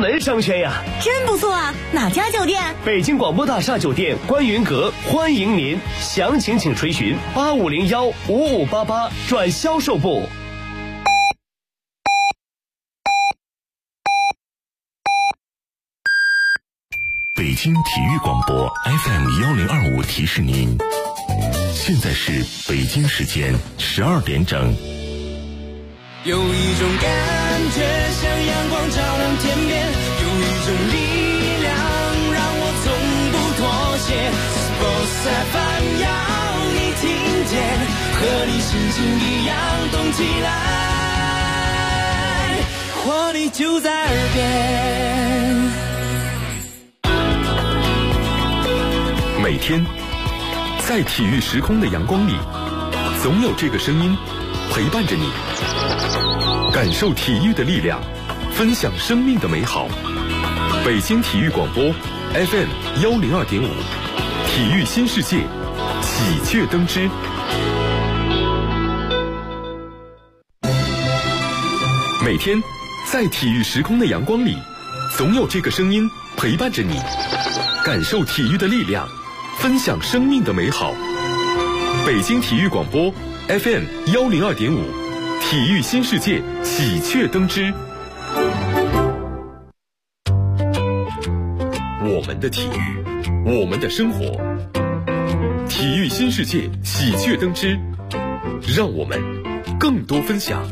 门商圈呀！ 真不错啊！哪家酒店？ 北京广播大厦酒店观云阁欢迎您，详情请垂询85015588转销售部。 北京体育广播 FM1025提示您，现在是北京时间12点整。 有一种感觉像阳光照亮天边，有一种力量让我从不妥协。Sports FM 要你听见，和你心情一样动起来，活力就在耳边。 每天在体育时空的阳光里，总有这个声音陪伴着你，感受体育的力量，分享生命的美好。北京体育广播 FM102.5，体育新世界，喜鹊登枝。每天在体育时空的阳光里，总有这个声音陪伴着你，感受体育的力量，分享生命的美好。北京体育广播 FM102.5，体育新世界，喜鹊登枝。我们的体育，我们的生活，体育新世界，喜鹊登枝，让我们更多分享。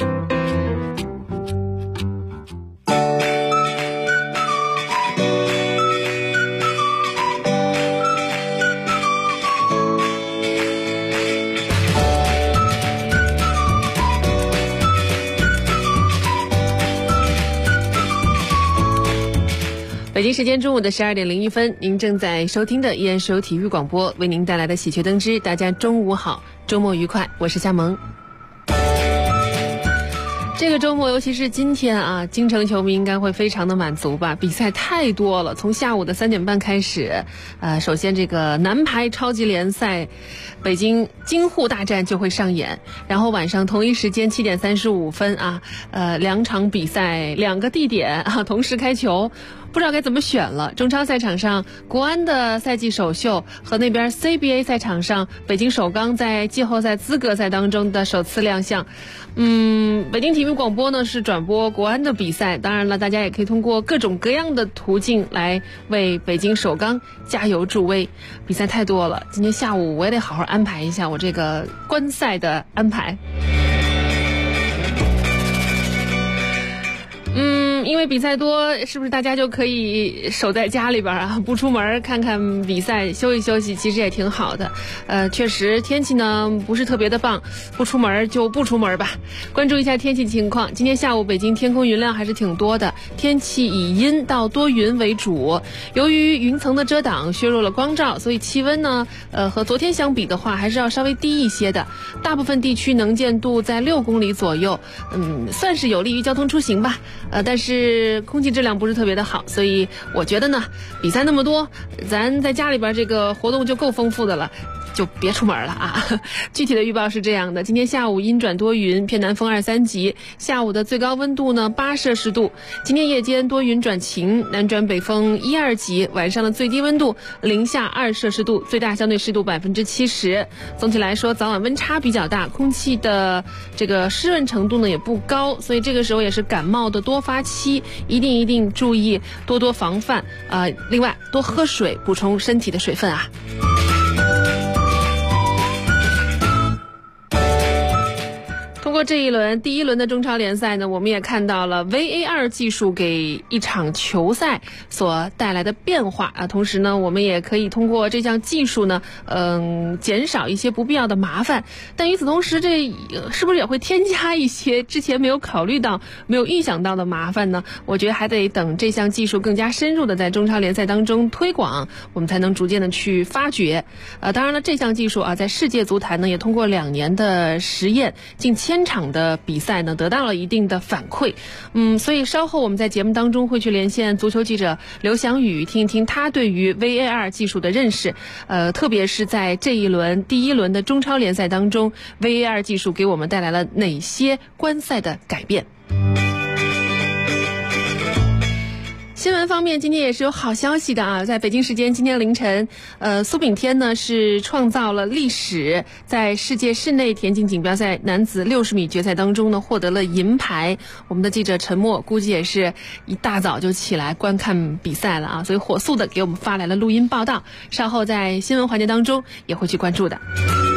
北京时间中午的12点01分，您正在收听的依然是由体育广播为您带来的喜鹊登枝。大家中午好，周末愉快，我是夏萌。这个周末，尤其是今天啊，京城球迷应该会非常的满足吧？比赛太多了，从下午的3点半开始，首先这个男排超级联赛，北京京沪大战就会上演，然后晚上同一时间7点35分啊，2场比赛2个地点啊同时开球。不知道该怎么选了。中超赛场上，国安的赛季首秀和那边 CBA 赛场上，北京首钢在季后赛资格赛当中的首次亮相。北京体育广播呢是转播国安的比赛，当然了，大家也可以通过各种各样的途径来为北京首钢加油助威。比赛太多了，今天下午我也得好好安排一下我这个观赛的安排。因为比赛多，是不是大家就可以守在家里边啊，不出门看看比赛，休息休息，其实也挺好的。确实天气呢不是特别的棒，不出门就不出门吧。关注一下天气情况，今天下午北京天空云量还是挺多的，天气以阴到多云为主。由于云层的遮挡削弱了光照，所以气温呢和昨天相比的话还是要稍微低一些的。大部分地区能见度在6公里左右，算是有利于交通出行吧。但是空气质量不是特别的好，所以我觉得呢，比赛那么多，咱在家里边这个活动就够丰富的了，就别出门了啊。具体的预报是这样的，今天下午阴转多云，偏南风2、3级，下午的最高温度呢8摄氏度。今天夜间多云转晴，南转北风1、2级，晚上的最低温度零下2摄氏度，最大相对湿度70%。总体来说，早晚温差比较大，空气的这个湿润程度呢也不高，所以这个时候也是感冒的多发期，一定注意多多防范另外多喝水，补充身体的水分啊。通过这一轮第一轮的中超联赛呢，我们也看到了 VAR 技术给一场球赛所带来的变化啊。同时呢，我们也可以通过这项技术呢，减少一些不必要的麻烦。但与此同时，这是不是也会添加一些之前没有考虑到、没有预想到的麻烦呢？我觉得还得等这项技术更加深入的在中超联赛当中推广，我们才能逐渐的去发掘。当然了，这项技术啊，在世界足坛呢也通过2年的实验，近1000场的比赛呢得到了一定的反馈。所以稍后我们在节目当中会去连线足球记者刘翔宇，听一听他对于 VAR 技术的认识，特别是在这一轮第一轮的中超联赛当中， VAR 技术给我们带来了哪些观赛的改变。 新闻方面，今天也是有好消息的啊！在北京时间今天凌晨，苏炳添呢是创造了历史，在世界室内田径锦标赛男子60米决赛当中呢获得了银牌。我们的记者陈默估计也是一大早就起来观看比赛了啊，所以火速的给我们发来了录音报道，稍后在新闻环节当中也会去关注的。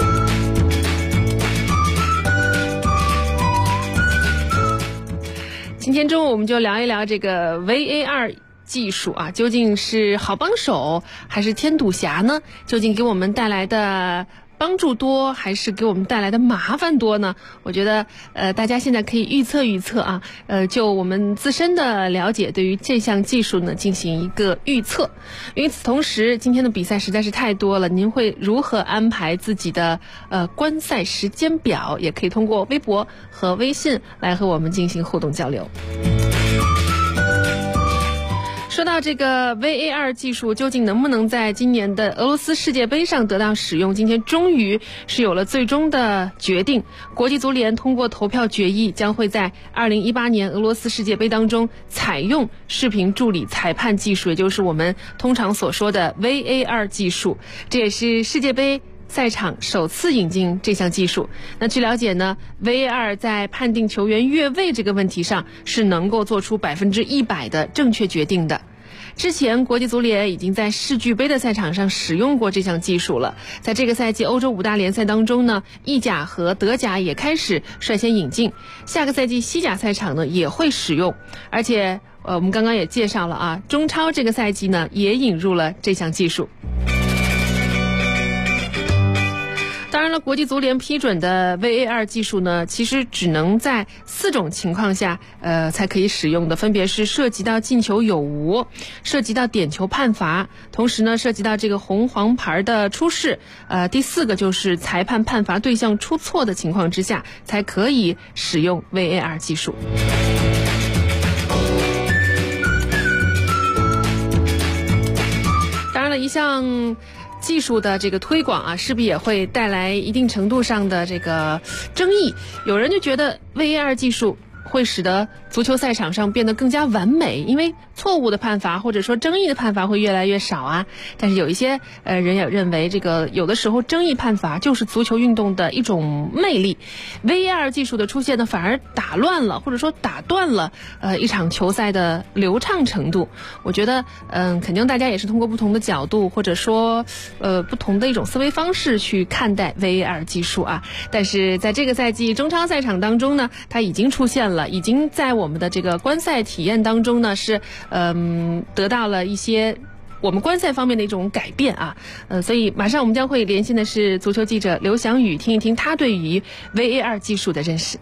今天中午我们就聊一聊这个 VAR 技术啊，究竟是好帮手还是添堵侠呢？究竟给我们带来的帮助多还是给我们带来的麻烦多呢？我觉得大家现在可以预测预测啊，就我们自身的了解，对于这项技术呢进行一个预测。与此同时，今天的比赛实在是太多了，您会如何安排自己的观赛时间表？也可以通过微博和微信来和我们进行互动交流。说到这个 VAR 技术究竟能不能在今年的俄罗斯世界杯上得到使用，今天终于是有了最终的决定。国际足联通过投票决议，将会在2018年俄罗斯世界杯当中采用视频助理裁判技术，也就是我们通常所说的 VAR 技术。这也是世界杯赛场首次引进这项技术。那据了解呢， VAR 在判定球员越位这个问题上是能够做出100%的正确决定的。之前国际足联已经在世俱杯的赛场上使用过这项技术了。在这个赛季欧洲5大联赛当中呢，意甲和德甲也开始率先引进，下个赛季西甲赛场呢也会使用。而且我们刚刚也介绍了啊，中超这个赛季呢也引入了这项技术。当然了，国际足联批准的 VAR 技术呢，其实只能在4种情况下才可以使用的，分别是涉及到进球有无，涉及到点球判罚，同时呢涉及到这个红黄牌的出示，第4个就是裁判判罚对象出错的情况之下才可以使用 VAR 技术。当然了，一项技术的这个推广啊，势必也会带来一定程度上的这个争议。有人就觉得 VAR 技术会使得足球赛场上变得更加完美，因为错误的判罚或者说争议的判罚会越来越少啊。但是有一些人也认为，这个有的时候争议判罚就是足球运动的一种魅力。VAR 技术的出现呢，反而打乱了或者说打断了一场球赛的流畅程度。我觉得肯定大家也是通过不同的角度或者说不同的一种思维方式去看待 VAR 技术啊。但是在这个赛季中超赛场当中呢，它已经出现了，已经在我们的这个观赛体验当中呢是得到了一些我们观赛方面的一种改变啊。所以马上我们将会连线的是足球记者刘翔宇，听一听他对于 VAR 技术的认识。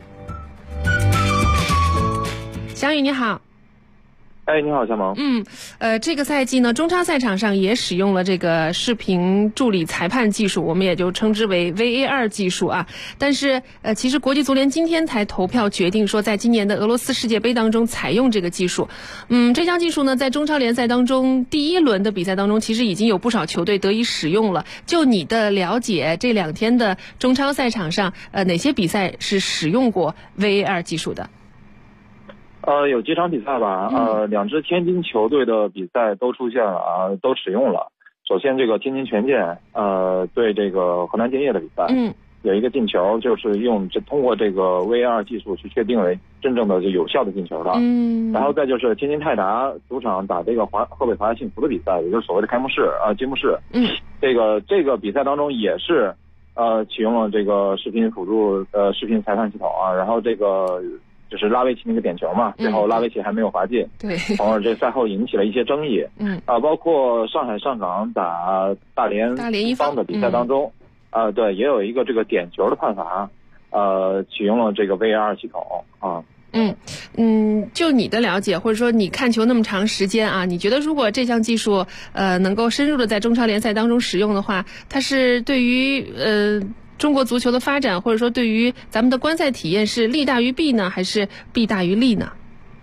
翔宇你好。 哎，你好，小萌。 这个赛季呢，中超赛场上也使用了这个视频助理裁判技术，我们也就称之为 VAR 技术啊。但是其实国际足联今天才投票决定说，在今年的俄罗斯世界杯当中采用这个技术。这项技术呢，在中超联赛当中第1轮的比赛当中，其实已经有不少球队得以使用了。就你的了解，这2天的中超赛场上，哪些比赛是使用过 VAR 技术的？ 有几场比赛吧，2支天津球队的比赛都出现了啊，都使用了。首先，这个天津权健对这个河南建业的比赛，有一个进球，就是通过这个 VAR 技术去确定为真正的就有效的进球了。然后再就是天津泰达主场打这个河北华夏幸福的比赛，也就是所谓的开幕式揭幕式。这个比赛当中也是启用了这个视频辅助视频裁判系统啊，然后这个就是拉维奇那个点球嘛，最后拉维奇还没有罚进， 对， 从而这赛后引起了一些争议。包括上海上港打大连一方的比赛当中，对，也有一个这个点球的判罚，启用了这个 VAR 系统啊。 就你的了解，或者说你看球那么长时间啊，你觉得如果这项技术能够深入的在中超联赛当中使用的话，它是对于中国足球的发展，或者说对于咱们的观赛体验是利大于弊呢，还是弊大于利呢？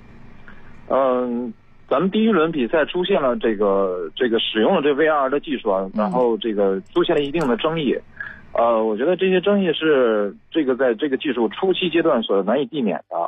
咱们第1轮比赛出现了这个使用了这 VAR 的技术啊，然后这个出现了一定的争议。我觉得这些争议是这个在这个技术初期阶段所难以避免的。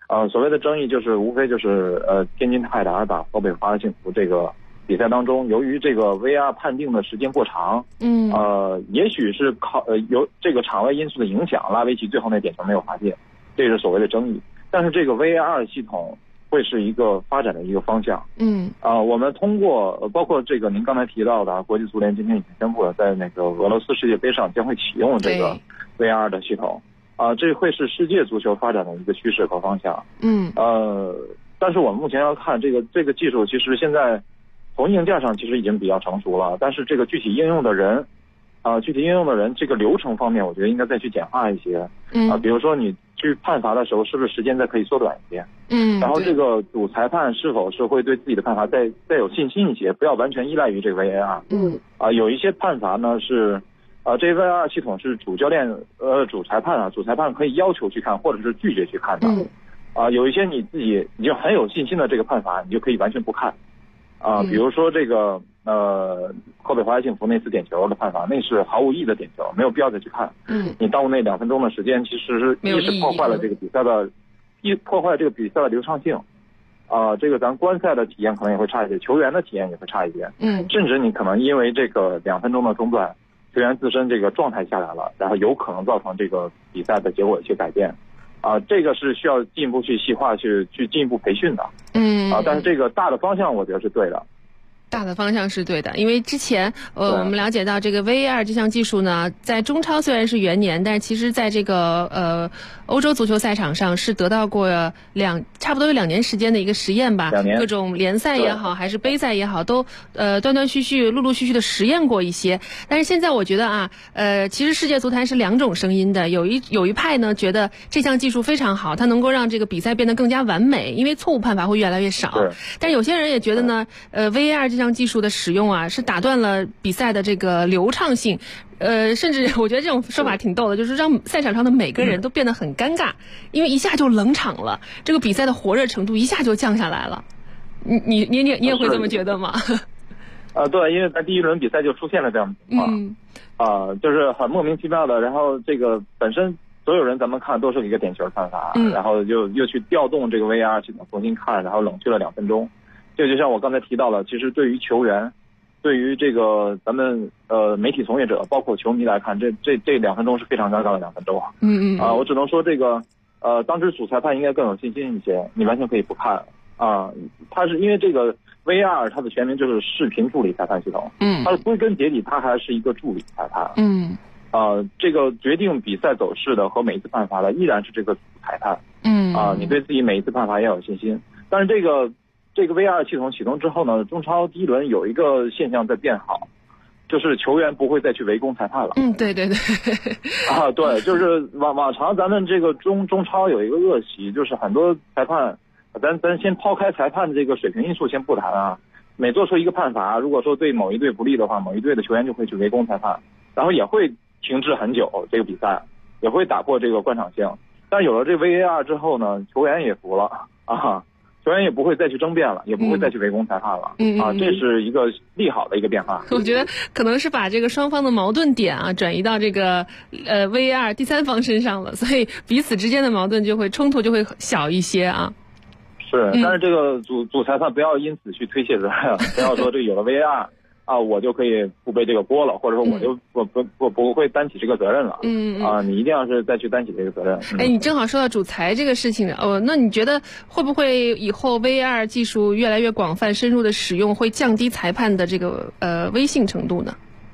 所谓的争议就是无非就是天津泰达打河北华夏幸福这个比赛当中，由于这个 VAR 判定的时间过长，也许是由这个场外因素的影响，拉维奇最后那点球没有罚进，这是所谓的争议。但是这个 VAR 系统会是一个发展的一个方向。我们通过包括这个您刚才提到的，国际足联今天已经宣布了，在那个俄罗斯世界杯上将会启用这个 VAR 的系统。这会是世界足球发展的一个趋势和方向。但是我们目前要看这个技术，其实现在从硬件上其实已经比较成熟了，但是这个具体应用的人，这个流程方面，我觉得应该再去简化一些。比如说你去判罚的时候，是不是时间再可以缩短一些？然后这个主裁判是否是会对自己的判罚再有信心一些，不要完全依赖于这个 VAR。有一些判罚呢是。这 VAR 系统是主教练主裁判可以要求去看，或者是拒绝去看的。有一些你自己已经很有信心的这个判罚，你就可以完全不看。比如说这个河北华夏幸福那次点球的判罚，那是毫无意义的点球，没有必要再去看。你耽误那2分钟的时间，其实是一是破坏了这个比赛的流畅性。这个咱观赛的体验可能也会差一些，球员的体验也会差一些。甚至你可能因为这个2分钟的中断，球员自身这个状态下来了，然后有可能造成这个比赛的结果一些改变。这个是需要进一步去细化去进一步培训的。但是这个大的方向我觉得是对的。 大的方向是对的，因为之前我们了解到这个 VAR 这项技术呢，在中超虽然是元年，但是其实在这个欧洲足球赛场上是得到过差不多有2年时间的一个实验吧，各种联赛也好还是杯赛也好，都断断续续陆陆续续的实验过一些。但是现在我觉得其实世界足坛是2种声音的，有一派呢觉得这项技术非常好，它能够让这个比赛变得更加完美，因为错误判罚会越来越少。但有些人也觉得呢VAR 这项技术的使用是打断了比赛的这个流畅性，甚至我觉得这种说法挺逗的，就是让赛场上的每个人都变得很尴尬，因为一下就冷场了，这个比赛的火热程度一下就降下来了。你也会这么觉得吗？ 对，因为在第一轮比赛就出现了这样的情况，就是很莫名其妙的，然后这个本身所有人咱们看都是一个点球判罚，然后又去调动这个 VAR 系统重新看，然后冷却了2分钟。这就像我刚才提到了，其实对于球员，对于这个咱们媒体从业者，包括球迷来看，这2分钟是非常尴尬的2分钟。我只能说这个当时主裁判应该更有信心一些，你完全可以不看它是因为这个 VAR 它的全名就是视频助理裁判系统，它的归根结底它还是一个助理裁判。这个决定比赛走势的和每一次判罚的依然是这个主裁判。你对自己每一次判罚也要有信心。但是这个 VAR 系统启动之后呢，中超第一轮有一个现象在变好，就是球员不会再去围攻裁判了。对。对，就是往常咱们这个中超有一个恶习，就是很多裁判，咱先抛开裁判的这个水平因素先不谈每做出一个判罚，如果说对某一队不利的话，某一队的球员就会去围攻裁判，然后也会停滞很久这个比赛，也会打破这个观赏性。但有了这 VAR 之后呢，球员也服了球员也不会再去争辩了，也不会再去围攻裁判了。这是一个利好的一个变化。 我觉得可能是把这个双方的矛盾点转移到这个VAR 第三方身上了，所以彼此之间的矛盾冲突就会小一些是，但是这个主裁判不要因此去推卸责任，不要说这有了 VAR我就可以不背这个锅了，或者说我就不会担起这个责任了。你一定要是再去担起这个责任。 你正好说到主裁这个事情那你觉得会不会以后 VAR 技术越来越广泛深入的使用，会降低裁判的这个危信程度呢？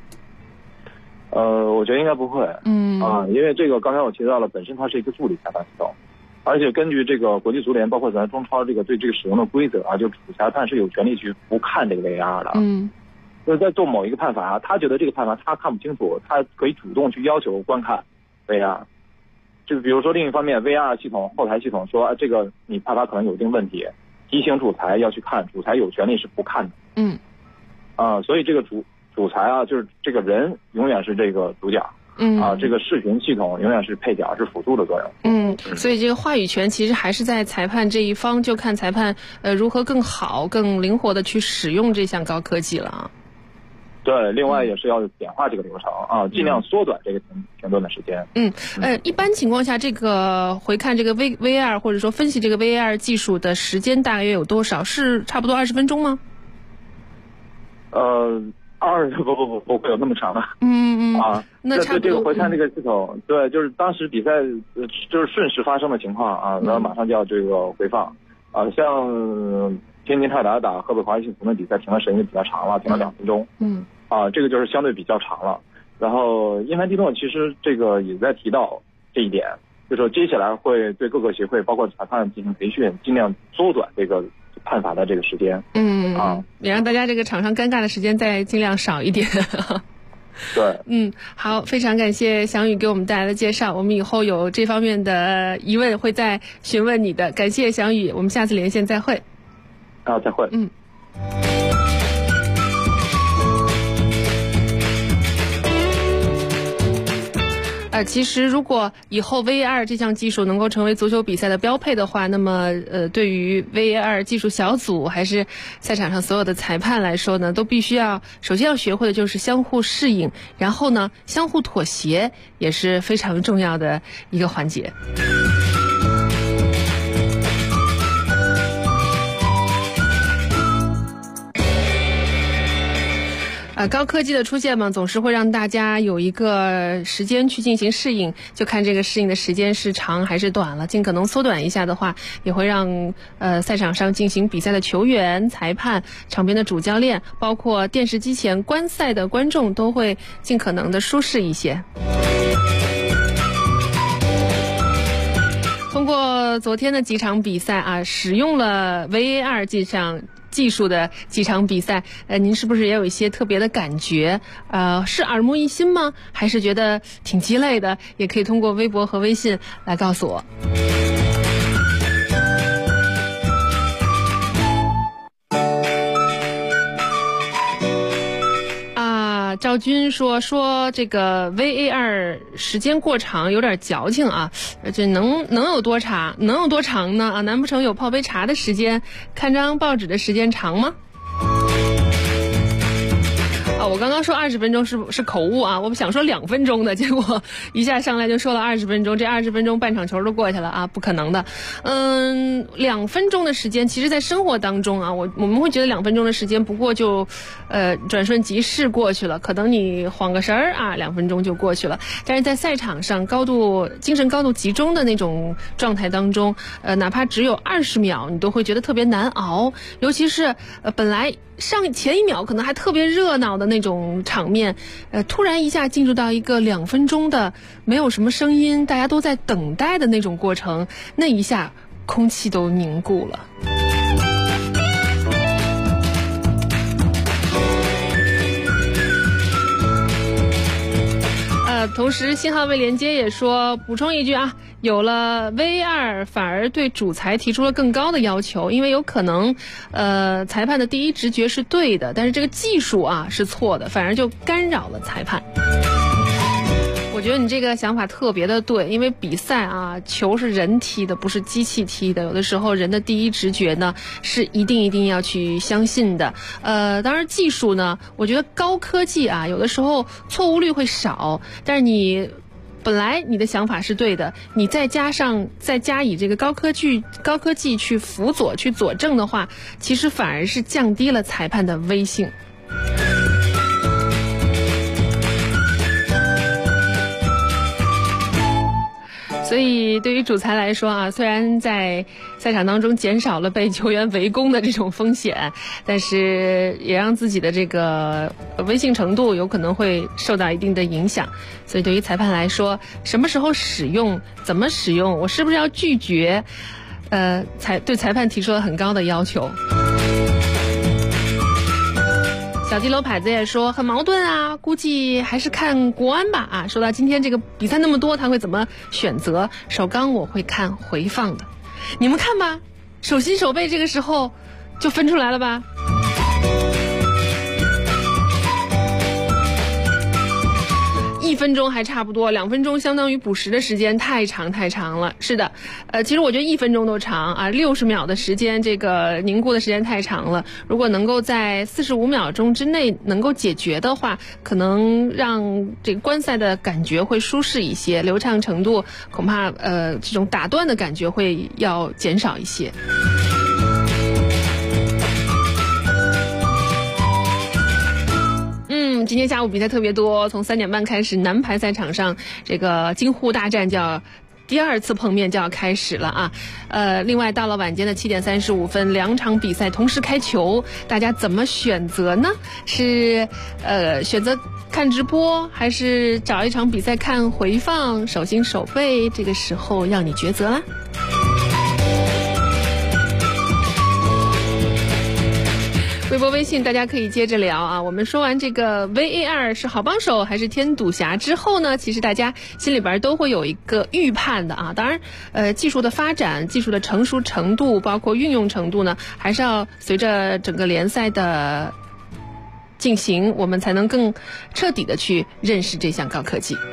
我觉得应该不会。因为这个刚才我提到了，本身它是一个助理裁判系统，而且根据这个国际足联包括咱中超这个对这个使用的规则就主裁判是有权利去不看这个 VAR 的。就是在做某一个判罚，他觉得这个判罚他看不清楚，他可以主动去要求观看 VAR。就是比如说另一方面 ，VAR 系统后台系统说这个你判罚可能有一定问题，提醒主裁要去看，主裁有权利是不看的。所以这个主裁就是这个人永远是这个主角。这个视频系统永远是配角，是辅助的作用。 所以这个话语权其实还是在裁判这一方，就看裁判如何更好、更灵活的去使用这项高科技了对，另外也是要简化这个流程啊，尽量缩短这个停顿的时间。 一般情况下，这个回看这个 VAR 或者说分析这个 VAR 技术的时间大约有多少？是差不多20分钟吗？ 不会有那么长的。 那差不多。 这个回看这个系统，对，就是当时比赛就是瞬时发生的情况啊，然后马上就要这个回放啊，像天津泰达打河北华夏幸福的比赛停的时间就比较长了，停了2分钟。这个就是相对比较长了。然后因凡蒂诺其实这个也在提到这一点，就是说接下来会对各个协会包括裁判进行培训，尽量缩短这个判罚的这个时间。 也让大家这个场上尴尬的时间再尽量少一点。 对， 好，非常感谢翔宇给我们带来的介绍，我们以后有这方面的疑问会再询问你的。感谢翔宇，我们下次连线再会。 再会。 其实如果以后 VAR 这项技术能够成为足球比赛的标配的话，那么对于 VAR 技术小组还是赛场上所有的裁判来说呢，都必须首先要学会的就是相互适应，然后呢相互妥协，也是非常重要的一个环节。高科技的出现嘛，总是会让大家有一个时间去进行适应，就看这个适应的时间是长还是短了。尽可能缩短一下的话，也会让赛场上进行比赛的球员、裁判、场边的主教练，包括电视机前观赛的观众都会尽可能的舒适一些。通过昨天的几场比赛使用了 VAR 这项技术的几场比赛，您是不是也有一些特别的感觉？是耳目一新吗？还是觉得挺鸡肋的？也可以通过微博和微信来告诉我。赵军说这个 VAR 时间过长有点矫情啊，这能有多长？能有多长呢？难不成有泡杯茶的时间，看张报纸的时间长吗？我刚刚说20分钟是口误啊，我想说2分钟的，结果一下上来就说了20分钟，这20分钟半场球都过去了啊，不可能的。2分钟的时间，其实在生活当中啊，我们会觉得2分钟的时间不过就转瞬即逝过去了，可能你晃个神儿啊，2分钟就过去了。但是在赛场上精神高度集中的那种状态当中，哪怕只有20秒，你都会觉得特别难熬，尤其是本来前一秒可能还特别热闹的那种场面，突然一下进入到一个2分钟的没有什么声音，大家都在等待的那种过程，那一下空气都凝固了。同时信号未连接也说补充一句啊，有了 VAR 反而对主裁提出了更高的要求，因为有可能裁判的第一直觉是对的，但是这个技术是错的，反而就干扰了裁判。我觉得你这个想法特别的对，因为比赛球是人踢的，不是机器踢的，有的时候人的第一直觉呢是一定要去相信的。当然技术呢，我觉得高科技有的时候错误率会少，但是你本来你的想法是对的，你再加以这个高科技去辅佐去佐证的话，其实反而是降低了裁判的威信。所以对于主裁来说虽然在赛场当中减少了被球员围攻的这种风险，但是也让自己的这个威信程度有可能会受到一定的影响。所以对于裁判来说，什么时候使用，怎么使用，我是不是要拒绝，对裁判提出了很高的要求。小地楼牌子也说很矛盾估计还是看国安吧说到今天这个比赛那么多，他会怎么选择？首钢我会看回放的，你们看吧，手心手背这个时候就分出来了吧。1 分钟还差不多，2分钟相当于补时的时间太长了。是的，其实我觉得1分钟都长啊，60秒的时间，这个凝固的时间太长了。如果能够在45秒钟之内能够解决的话，可能让这个观赛的感觉会舒适一些，流畅程度恐怕这种打断的感觉会要减少一些。今天下午比赛特别多，从3点半开始，男排赛场上这个京沪大战就要第2次碰面就要开始了啊。另外到了晚间的7点35分，2场比赛同时开球，大家怎么选择呢？是选择看直播，还是找一场比赛看回放，手心手背？这个时候要你抉择啦。微博微信大家可以接着聊啊。我们说完这个 VAR 是好帮手还是添堵侠之后呢，其实大家心里边都会有一个预判的啊。当然技术的发展，技术的成熟程度，包括运用程度呢，还是要随着整个联赛的进行，我们才能更彻底的去认识这项高科技。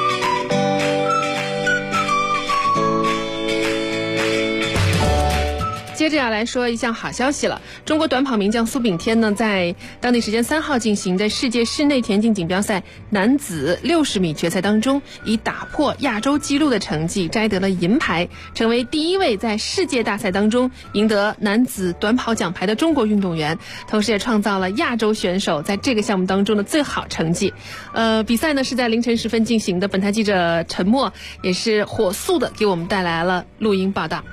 接着要来说一项好消息了，中国短跑名将苏炳添呢，在当地时间3号进行的世界室内田径锦标赛男子60米决赛当中，以打破亚洲纪录的成绩摘得了银牌，成为第1位在世界大赛当中赢得男子短跑奖牌的中国运动员，同时也创造了亚洲选手在这个项目当中的最好成绩。比赛呢是在凌晨时分进行的，本台记者陈默也是火速的给我们带来了录音报道。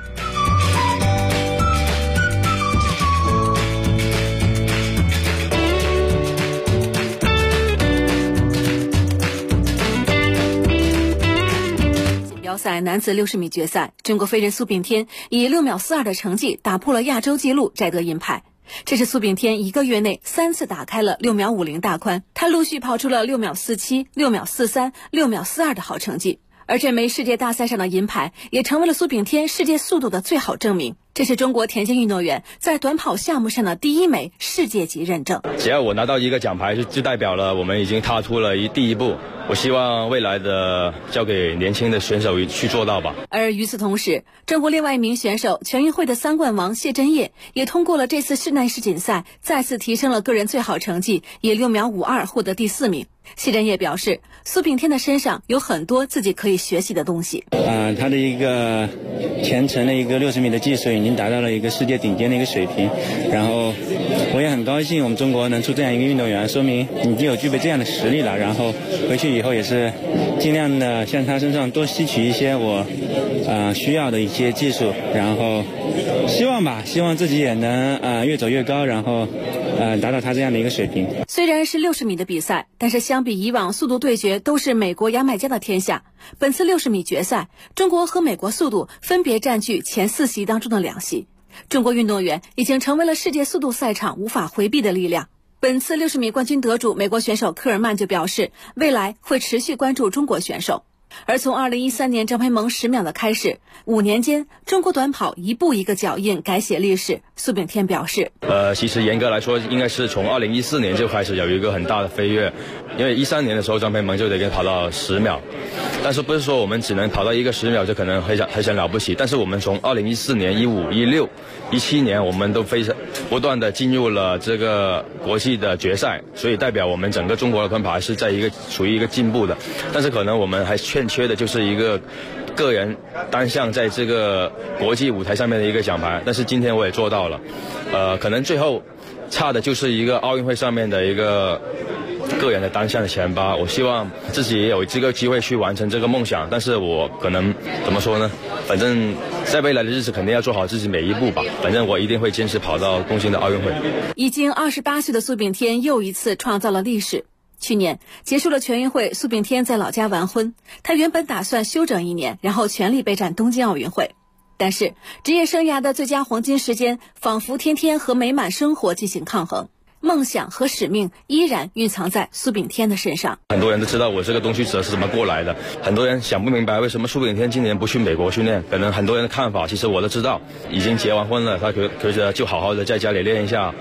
赛男子60米决赛，中国飞人苏炳添以6秒42的成绩打破了亚洲纪录，摘得银牌。这是苏炳添1个月内3次打开了6秒50大关，他陆续跑出了6秒47、6秒43、6秒42的好成绩。而这枚世界大赛上的银牌也成为了苏炳添世界速度的最好证明。这是中国田径运动员在短跑项目上的第1枚世界级认证。 只要我拿到一个奖牌，就代表了我们已经踏出了第一步。我希望未来的交给年轻的选手去做到吧。 而与此同时，中国另外一名选手全运会的3冠王谢震业也通过了这次室内世锦赛，再次提升了个人最好成绩，以6秒52获得第4名。谢震业表示，苏炳添的身上有很多自己可以学习的东西。 他的一个前程的一个60米的技术已经达到了一个世界顶尖的一个水平，然后我也很高兴我们中国能出这样一个运动员，说明已经有具备这样的实力了。然后回去以后也是尽量的向他身上多吸取一些我需要的一些技术，然后希望自己也能越走越高，然后达到他这样的一个水平。 虽然是60米的比赛，但是相比以往速度对决都是美国牙买加的天下，本次60米决赛，中国和美国速度分别占据前4席当中的2席。中国运动员已经成为了世界速度赛场无法回避的力量。本次60米冠军得主美国选手科尔曼就表示，未来会持续关注中国选手。而从2013年张培萌10秒的开始，5年间中国短跑一步一个脚印改写历史。苏炳添表示， 其实严格来说应该是从2014年就开始有一个很大的飞跃，因为13年的时候张培萌就得跑到10秒，但是不是说我们只能跑到一个10秒就可能很了不起，但是我们从2014年、15、16、17年我们都非常不断的进入了这个国际的决赛，所以代表我们整个中国的短跑还是在处于一个进步的，但是可能我们还欠缺的就是一个个人单项在这个国际舞台上面的一个奖牌，但是今天我也做到了，可能最后差的就是一个奥运会上面的一个个人的单项的前8，我希望自己也有这个机会去完成这个梦想，但是我可能怎么说呢，反正在未来的日子肯定要做好自己每一步吧，反正我一定会坚持跑到东京的奥运会。 已经28岁的苏炳添又一次创造了历史。去年结束了全运会，苏炳添在老家完婚，他原本打算休整1年，然后全力备战东京奥运会。但是职业生涯的最佳黄金时间仿佛天天和美满生活进行抗衡，梦想和使命依然蕴藏在苏炳添的身上。 很多人都知道我这个东区者是怎么过来的，很多人想不明白为什么苏炳添今年不去美国训练，可能很多人的看法其实我都知道，已经结完婚了，他觉得就好好的在家里练一下，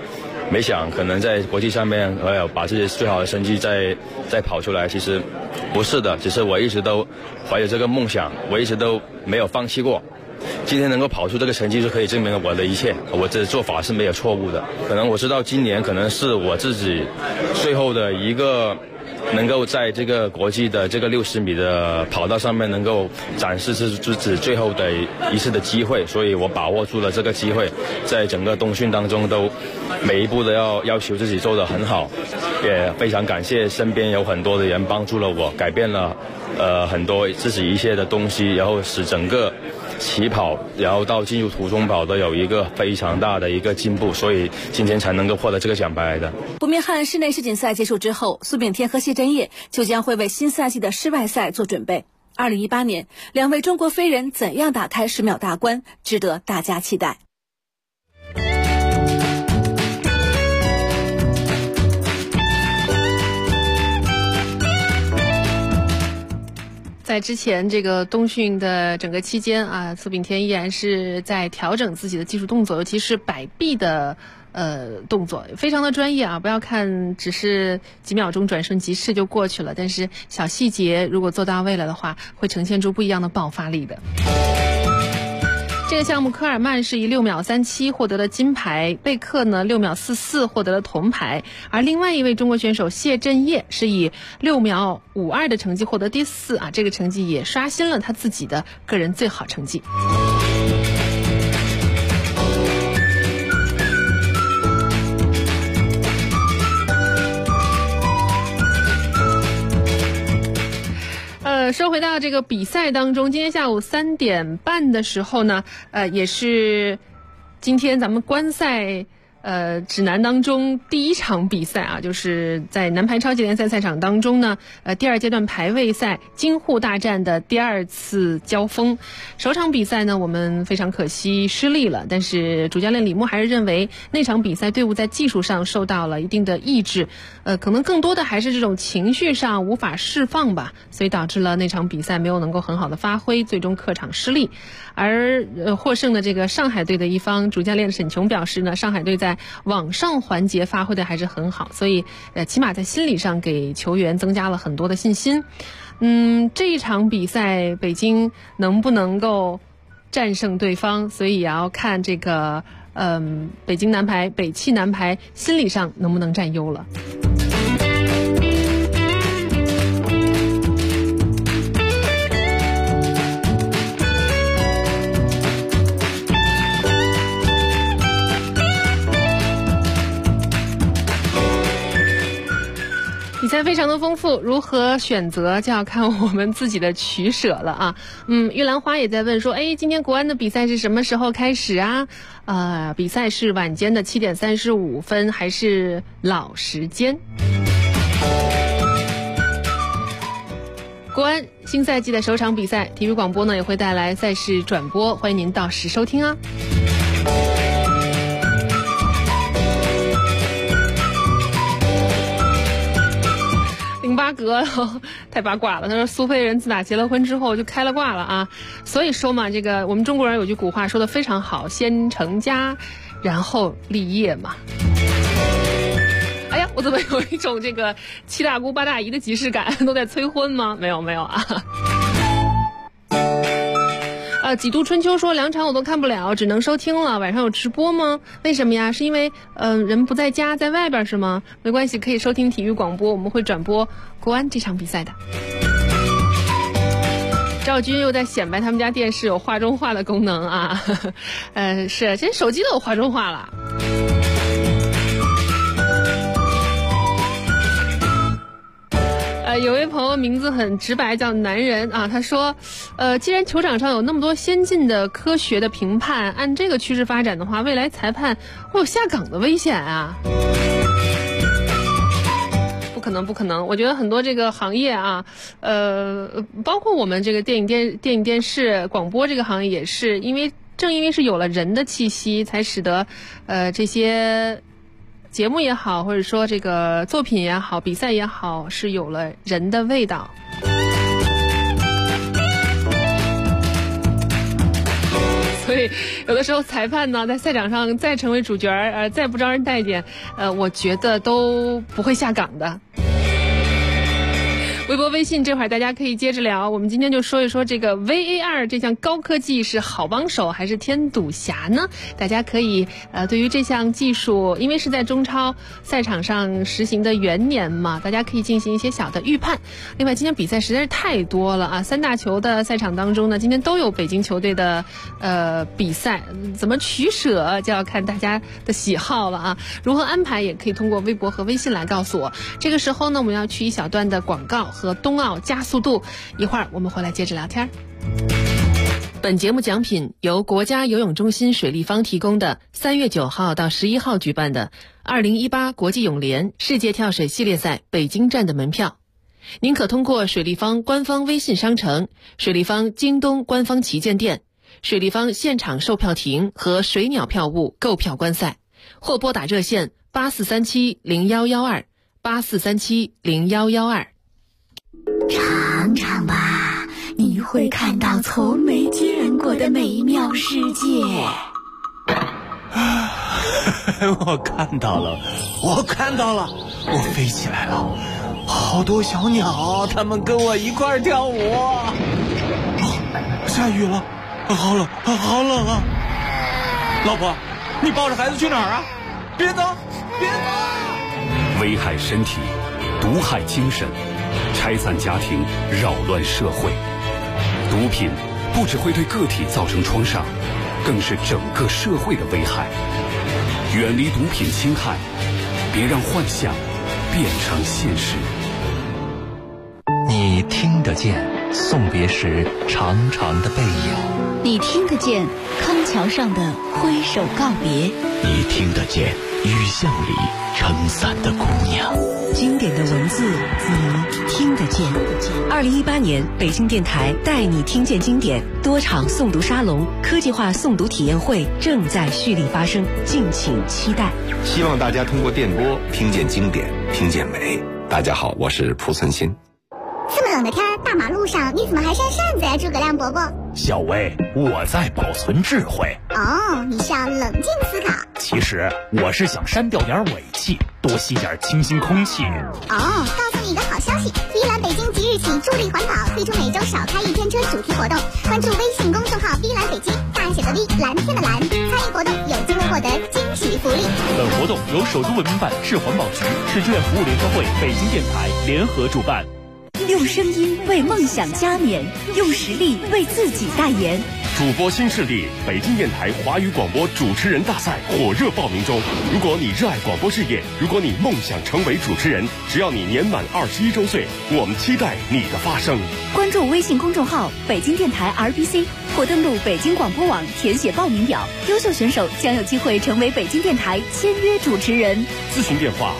没想可能在国际上面把自己最好的成绩再跑出来。其实不是的，只是我一直都怀着这个梦想，我一直都没有放弃过。今天能够跑出这个成绩，就可以证明了我的一切，我这做法是没有错误的。可能我知道今年可能是我自己最后的一个能够在这个国际的这个60米的跑道上面能够展示自己最后的一次的机会，所以我把握住了这个机会，在整个冬训当中都每一步都要求自己做得很好，也非常感谢身边有很多的人帮助了我，改变了很多自己一些的东西，然后使整个起跑然后到进入途中跑都有一个非常大的一个进步，所以今天才能够获得这个奖牌的。 伯明翰室内世锦赛结束之后，苏炳添和谢震业就将会为新赛季的室外赛做准备。2018年2位中国飞人怎样打开10秒大关，值得大家期待。 在之前这个冬训的整个期间啊，苏炳添依然是在调整自己的技术动作，尤其是摆臂的动作非常的专业啊，不要看只是几秒钟转瞬即逝就过去了，但是小细节如果做到位了的话，会呈现出不一样的爆发力的。这个项目科尔曼是以6秒37获得了金牌，贝克呢6秒44获得了铜牌，而另外一位中国选手谢震业是以6秒52的成绩获得第4啊，这个成绩也刷新了他自己的个人最好成绩。说回到这个比赛当中，今天下午3点半的时候呢，也是今天咱们观赛指南当中第一场比赛啊，就是在男排超级联赛赛场当中呢，第2阶段排位赛京沪大战的第2次交锋。首场比赛呢，我们非常可惜失利了，但是主教练李默还是认为那场比赛队伍在技术上受到了一定的抑制，可能更多的还是这种情绪上无法释放吧，所以导致了那场比赛没有能够很好的发挥，最终客场失利。而获胜的这个上海队的一方，主教练沈琼表示呢，上海队在网上环节发挥的还是很好，所以起码在心理上给球员增加了很多的信心。这一场比赛北京能不能够战胜对方，所以也要看这个北京男排、北汽男排心理上能不能占优了。比赛非常的丰富，如何选择就要看我们自己的取舍了啊。玉兰花也在问说，今天国安的比赛是什么时候开始啊？比赛是晚间的7点35分，还是老时间？国安新赛季的首场比赛，体育广播呢也会带来赛事转播，欢迎您到时收听啊。08格太八卦了，他说苏菲人自打结了婚之后就开了挂了啊，所以说嘛，这个我们中国人有句古话说的非常好，先成家然后立业嘛。哎呀，我怎么有一种这个7大姑8大姨的即视感，都在催婚吗？没有啊。几度春秋说2场我都看不了，只能收听了。晚上有直播吗？为什么呀？是因为人不在家，在外边是吗？没关系，可以收听体育广播，我们会转播国安这场比赛的。赵军又在显摆他们家电视有画中画的功能啊，是，现在手机都有画中画了。有位朋友名字很直白，叫男人啊，他说既然球场上有那么多先进的科学的评判，按这个趋势发展的话，未来裁判会有下岗的危险啊。不可能，我觉得很多这个行业啊，包括我们这个电影电视广播这个行业也是，正因为是有了人的气息，才使得这些节目也好，或者说这个作品也好，比赛也好，是有了人的味道。所以以有的时候裁判呢在赛场上再成为主角再不招人待见，我觉得都不会下岗的。微博微信这会儿大家可以接着聊，我们今天就说一说这个 VAR 这项高科技是好帮手还是添堵侠呢？大家可以对于这项技术，因为是在中超赛场上实行的元年嘛，大家可以进行一些小的预判。另外今天比赛实在是太多了啊，三大球的赛场当中呢，今天都有北京球队的比赛，怎么取舍就要看大家的喜好了啊。如何安排也可以通过微博和微信来告诉我。这个时候呢，我们要去一小段的广告和冬奥加速度，一会儿我们回来接着聊天。本节目奖品由国家游泳中心水立方提供的3月9号到11号举办的2018国际泳联世界跳水系列赛北京站的门票。您可通过水立方官方微信商城、水立方京东官方旗舰店、水立方现场售票亭和水鸟票务购票观赛，或拨打热线84370112 84370112。 尝尝吧，你会看到从没见过的美妙世界。 我看到了，我飞起来了，好多小鸟，它们跟我一块儿跳舞。下雨了，好冷啊！老婆，你抱着孩子去哪儿啊？别走！ 危害身体，毒害精神，拆散家庭，扰乱社会。毒品不只会对个体造成创伤，更是整个社会的危害。远离毒品侵害，别让幻想变成现实。 你听得见送别时长长的背影， 你听得见康桥上的挥手告别， 你听得见雨巷里撑伞的姑娘。 经典的文字，你听得见。2018年北京电台带你听见经典多场诵读沙龙、科技化诵读体验会正在蓄力发生，敬请期待。 希望大家通过电波听见经典，听见美。大家好，我是蒲存昕。 这么冷的天，大马路上你怎么还扇扇子呀，诸葛亮伯伯？ 小薇，我在保存智慧。 哦，你是要冷静思考。 其实我是想删掉点尾气，多吸点清新空气。 哦，告诉你一个好消息，碧蓝北京即日起助力环保，推出每周少开一天车主题活动。关注微信公众号碧蓝北京，大写的 V， 蓝天的蓝，参与活动有机会获得惊喜福利。 本活动由首都文明办、市环保局、市志愿服务联合会、北京电台联合主办。 用声音为梦想加冕，用实力为自己代言。 主播新势力北京电台华语广播主持人大赛火热报名中。如果你热爱广播事业，如果你梦想成为主持人，只要你年满21周岁，我们期待你的发声。 关注微信公众号北京电台 RBC， 或登录北京广播网填写报名表，优秀选手将有机会成为北京电台签约主持人。 咨询电话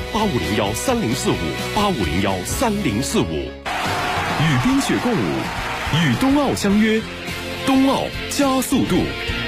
85013045，85013045。与冰雪共舞，与冬奥相约，冬奥加速度。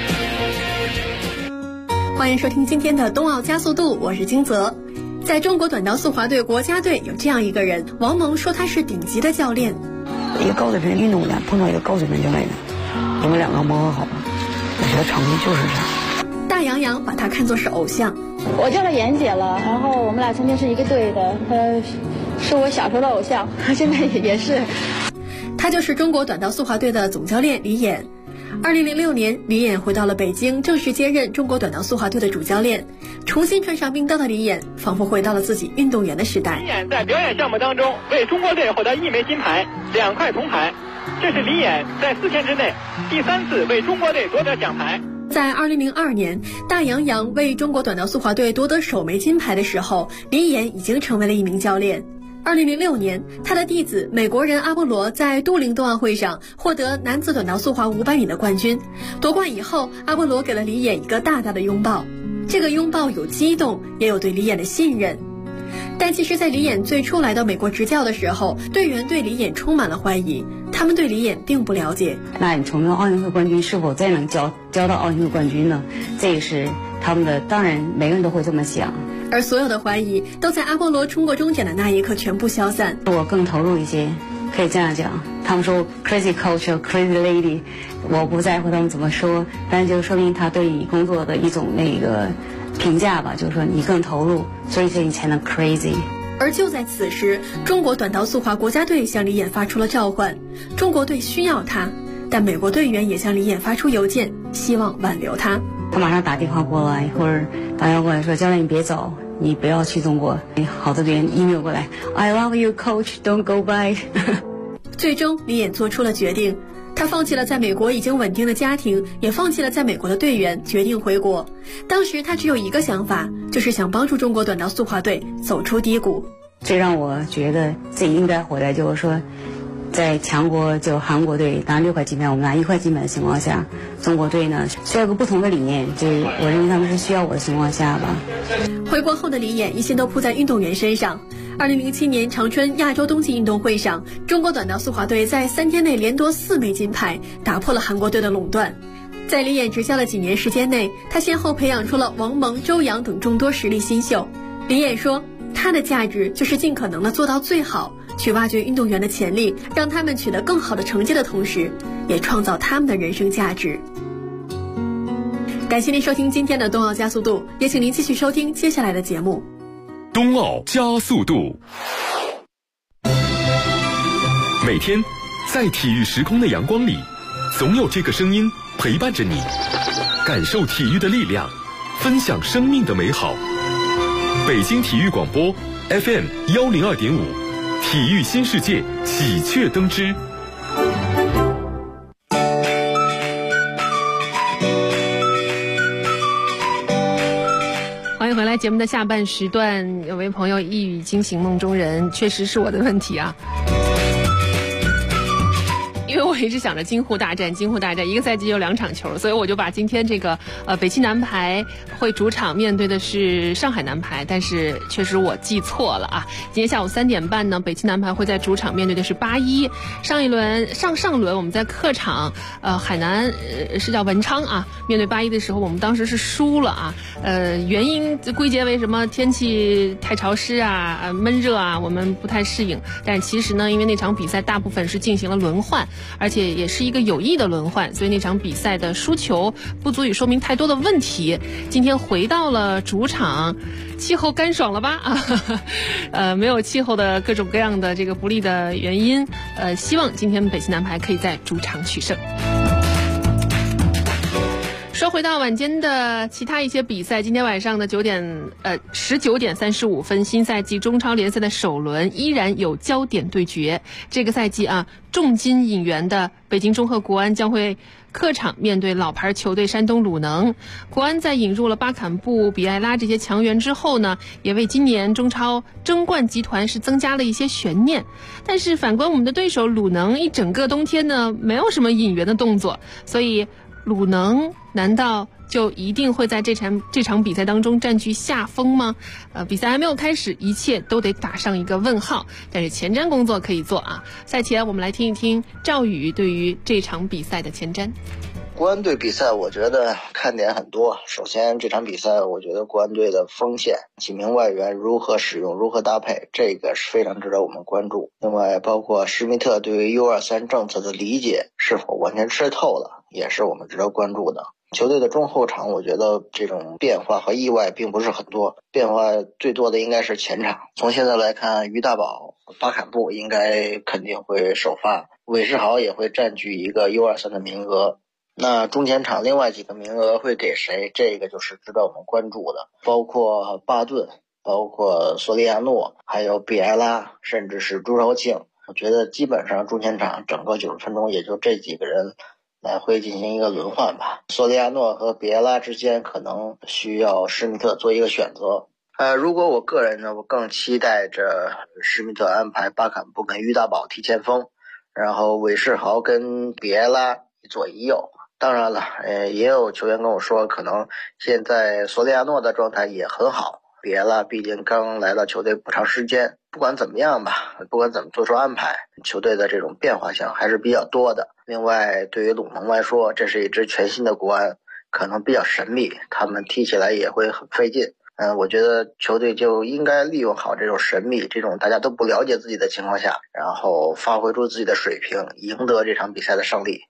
欢迎收听今天的冬奥加速度，我是金泽。在中国短道速滑队国家队有这样一个人，王蒙说他是顶级的教练。 一个高水平运动员碰到一个高水平教练，你们两个磨合好了，我觉得场地就是这样。 大杨洋把他看作是偶像。 我叫他妍姐了，然后我们俩曾经是一个队的，是我小时候的偶像，现在也是。 他就是中国短道速滑队的总教练李演。2006年，李演回到了北京，正式接任中国短道速滑队的主教练。重新穿上冰刀的李演，仿佛回到了自己运动员的时代。 李演在表演项目当中为中国队获得1枚金牌、2块铜牌，这是李演在4天之内第3次为中国队夺得奖牌。 在2002年，大杨洋为中国短道速滑队夺得首枚金牌的时候，李演已经成为了一名教练。2006年，他的弟子美国人阿波罗在都灵冬奥会上获得男子短道速滑500米的冠军。夺冠以后，阿波罗给了李演一个大大的拥抱，这个拥抱有激动，也有对李演的信任。但其实在李演最初来到美国执教的时候，队员对李演充满了怀疑，他们对李演并不了解。 那你从奥运会冠军是否再能教到奥运会冠军呢？这个是他们的，当然每个人都会这么想。 而所有的怀疑都在阿波罗冲过终点的那一刻全部消散。 我更投入一些，可以这样讲， 他们说 crazy coach crazy lady， 我不在乎他们怎么说，但就说明他对你工作的一种那个评价吧，就是说你更投入，所以你才能 crazy。 而就在此时，中国短道速滑国家队向李演发出了召唤，中国队需要他，但美国队员也向李演发出邮件，希望挽留他。 他马上打电话过来，或者打电话过来说：“教练，你别走，你不要去中国。”好多队员 email 过来 ：“I love you, coach. Don't go back 。” 最终，李演做出了决定，他放弃了在美国已经稳定的家庭，也放弃了在美国的队员，决定回国。当时他只有一个想法，就是想帮助中国短道速滑队走出低谷。 最让我觉得自己应该回来，就是说，在强国就韩国队拿6块金牌，我们拿1块金牌的情况下，中国队呢需要一个不同的理念，就是我认为他们是需要我的情况下吧。 回国后的李演一心都扑在运动员身上。2007年长春亚洲冬季运动会上，中国短道速滑队在3天内连夺4枚金牌，打破了韩国队的垄断。在李演执教的几年时间内，他先后培养出了王蒙、周洋等众多实力新秀。李演说，他的价值就是尽可能的做到最好，去挖掘运动员的潜力，让他们取得更好的成绩的同时，也创造他们的人生价值。感谢您收听今天的冬奥加速度，也请您继续收听接下来的节目。 冬奥加速度，每天在体育时空的阳光里，总有这个声音陪伴着你，感受体育的力量，分享生命的美好。北京体育广播 FM 102.5，体育新世界喜鹊登枝。 欢迎回来，节目的下半时段，有位朋友一语惊醒梦中人，确实是我的问题啊。因为我一直想着京沪大战，一个赛季有2场球，所以我就把今天这个北汽男排会主场面对的是上海男排，但是确实我记错了啊。今天下午3点半呢，北汽男排会在主场面对的是8-1。上轮我们在客场，海南是叫文昌啊，面对8-1的时候，我们当时是输了啊。原因归结为什么？天气太潮湿啊，闷热啊，我们不太适应。但是其实呢，因为那场比赛大部分是进行了轮换，而且也是一个有意的轮换，所以那场比赛的输球不足以说明太多的问题。今天回到了主场，气候干爽了吧？没有气候的各种各样的这个不利的原因，希望今天北汽男排可以在主场取胜。说回到晚间的其他一些比赛，今天晚上的19点35分，新赛季中超联赛的首轮依然有焦点对决。这个赛季啊，重金引援的北京中赫国安将会客场面对老牌球队山东鲁能。国安在引入了巴坎布、比埃拉这些强援之后呢，也为今年中超争冠集团是增加了一些悬念。但是反观我们的对手鲁能，一整个冬天呢没有什么引援的动作，所以鲁能难道就一定会在这场比赛当中占据下风吗？比赛还没有开始，一切都得打上一个问号。但是前瞻工作可以做啊。赛前我们来听一听赵宇对于这场比赛的前瞻。 国安队比赛我觉得看点很多。首先这场比赛我觉得国安队的锋线几名外援如何使用，如何搭配，这个是非常值得我们关注。另外包括施密特对于 U23 政策的理解是否完全吃透了，也是我们值得关注的。球队的中后场我觉得这种变化和意外并不是很多，变化最多的应该是前场。从现在来看，于大宝、巴坎布应该肯定会首发，韦世豪也会占据一个 U23 的名额。那中前场另外几个名额会给谁？这个就是值得我们关注的，包括巴顿，包括索利亚诺，还有比埃拉，甚至是朱绍庆。我觉得基本上中前场整个90分钟也就这几个人来回进行一个轮换吧。索利亚诺和比埃拉之间可能需要施密特做一个选择。如果我个人呢，我更期待着施密特安排巴坎布跟于大宝踢前锋，然后韦世豪跟比埃拉一左一右。当然了，也有球员跟我说，可能现在索利亚诺的状态也很好，比埃拉毕竟刚来到球队不长时间。不管怎么样吧，不管怎么做出安排，球队的这种变化项还是比较多的。另外对于鲁能来说，这是一支全新的国安，可能比较神秘，他们踢起来也会很费劲。 我觉得球队就应该利用好这种神秘，这种大家都不了解自己的情况下，然后发挥出自己的水平，赢得这场比赛的胜利。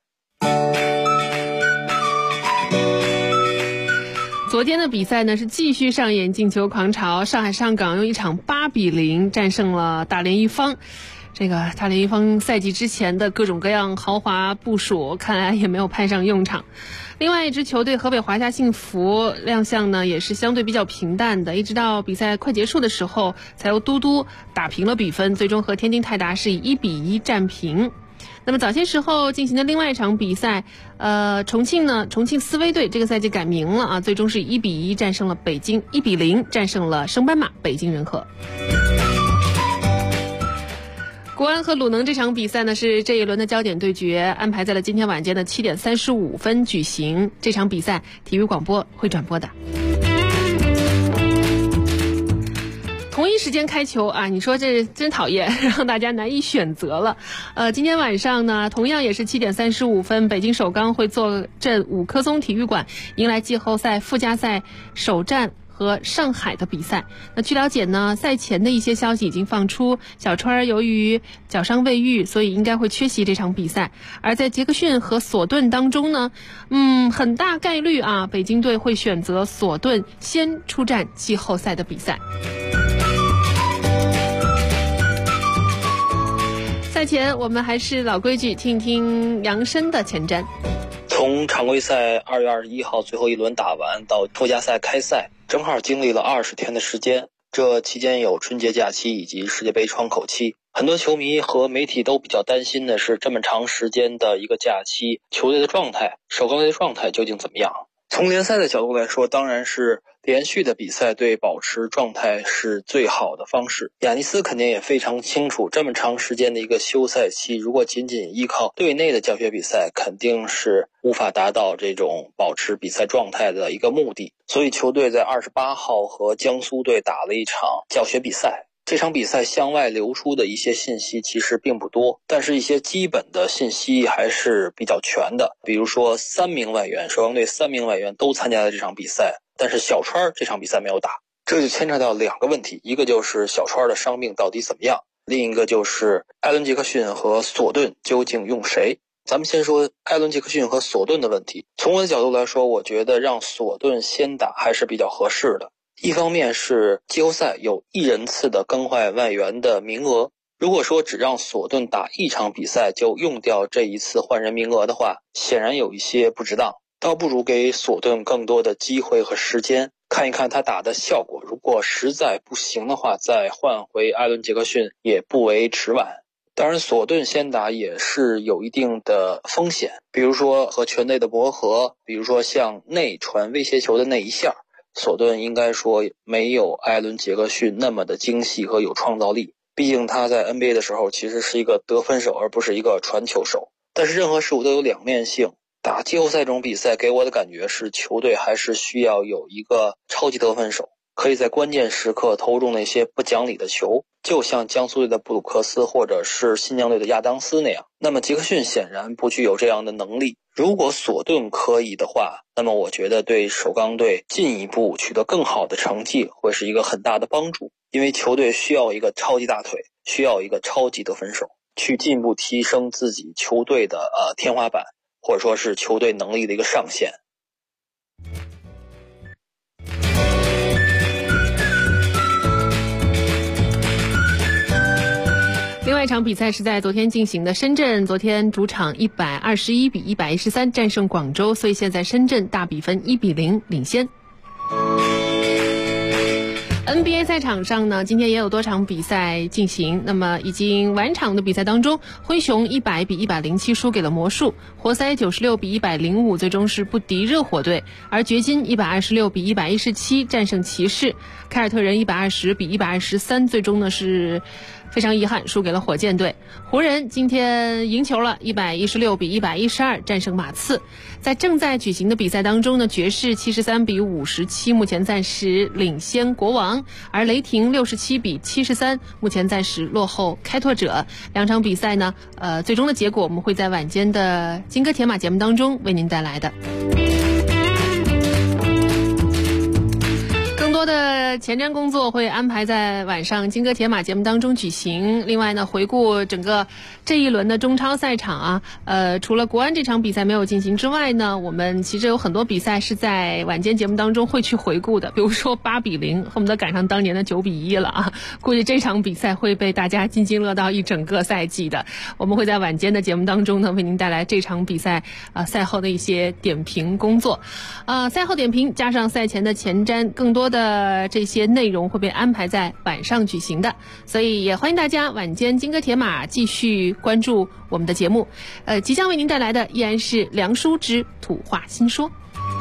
昨天的比赛呢是继续上演进球狂潮，上海上港用一场8-0战胜了大连一方。这个大连一方赛季之前的各种各样豪华部署看来也没有派上用场。另外一支球队河北华夏幸福亮相呢也是相对比较平淡的，一直到比赛快结束的时候才由嘟嘟打平了比分，最终和天津泰达是以1-1战平。那么早些时候进行的另外一场比赛，重庆斯威队这个赛季改名了啊，最终是1-1战胜了北京，1-0战胜了升班马北京人和。国安和鲁能这场比赛呢是这一轮的焦点对决，安排在了今天晚间的7点35分举行。这场比赛体育广播会转播的。同一时间开球啊，你说这真讨厌，让大家难以选择了。今天晚上呢，同样也是7点35分，北京首钢会坐镇五棵松体育馆，迎来季后赛附加赛首战和上海的比赛。那据了解呢，赛前的一些消息已经放出，小川由于脚伤未愈，所以应该会缺席这场比赛。而在杰克逊和索顿当中呢，很大概率啊，北京队会选择索顿先出战季后赛的比赛。赛前我们还是老规矩，听听杨申的前瞻。 从常规赛2月21号最后一轮打完到附加赛开赛，正好经历了20天的时间。这期间有春节假期以及世界杯窗口期，很多球迷和媒体都比较担心的是，这么长时间的一个假期，球队的状态，首钢队的状态究竟怎么样？从联赛的角度来说，当然是连续的比赛对保持状态是最好的方式。亚尼斯肯定也非常清楚，这么长时间的一个休赛期，如果仅仅依靠队内的教学比赛，肯定是无法达到这种保持比赛状态的一个目的。所以球队在28号和江苏队打了一场教学比赛。这场比赛向外流出的一些信息其实并不多，但是一些基本的信息还是比较全的。比如说3名外援，首钢队3名外援都参加了这场比赛，但是小川这场比赛没有打，这就牵扯到2个问题，一个就是小川的伤病到底怎么样，另一个就是艾伦·杰克逊和索顿究竟用谁。咱们先说艾伦·杰克逊和索顿的问题。从我的角度来说，我觉得让索顿先打还是比较合适的。一方面是季后赛有1人次的更换外援的名额，如果说只让索顿打1场比赛就用掉这一次换人名额的话，显然有一些不值当，倒不如给索顿更多的机会和时间，看一看他打的效果，如果实在不行的话，再换回艾伦·杰克逊也不为迟晚。当然索顿先打也是有一定的风险，比如说和全队的磨合，比如说像内传威胁球的那一下，索顿应该说没有艾伦·杰克逊那么的精细和有创造力，毕竟他在 NBA 的时候其实是一个得分手而不是一个传球手。但是任何事物都有两面性，打季后赛这种比赛给我的感觉是球队还是需要有一个超级得分手，可以在关键时刻投中那些不讲理的球，就像江苏队的布鲁克斯或者是新疆队的亚当斯那样。那么杰克逊显然不具有这样的能力，如果索顿可以的话，那么我觉得对首钢队进一步取得更好的成绩会是一个很大的帮助，因为球队需要一个超级大腿，需要一个超级得分手，去进一步提升自己球队的天花板，或者说是球队能力的一个上限。 另外一场比赛是在昨天进行的，深圳昨天主场121比113战胜广州，所以现在深圳大比分1-0领先。NBA 赛场上呢，今天也有多场比赛进行。那么已经完场的比赛当中，灰熊100比107输给了魔术，活塞96比105最终是不敌热火队，而掘金126比117战胜骑士，凯尔特人120比123最终呢是非常遗憾输给了火箭队。湖人今天赢球了，116比112战胜马刺。在正在举行的比赛当中呢，爵士73比57目前暂时领先国王，而雷霆67比73目前暂时落后开拓者。两场比赛呢，最终的结果我们会在晚间的金戈铁马节目当中为您带来的。更多多的前瞻工作会安排在晚上金戈铁马节目当中举行。另外呢，回顾整个这一轮的中超赛场啊，除了国安这场比赛没有进行之外呢，我们其实有很多比赛是在晚间节目当中会去回顾的。比如说8-0，恨不得赶上当年的9-1了啊！估计这场比赛会被大家津津乐道一整个赛季的。我们会在晚间的节目当中呢，为您带来这场比赛赛后的一些点评工作。赛后点评加上赛前的前瞻，更多的这些内容会被安排在晚上举行的，所以也欢迎大家晚间金戈铁马继续关注我们的节目。即将为您带来的依然是梁舒之土话新说。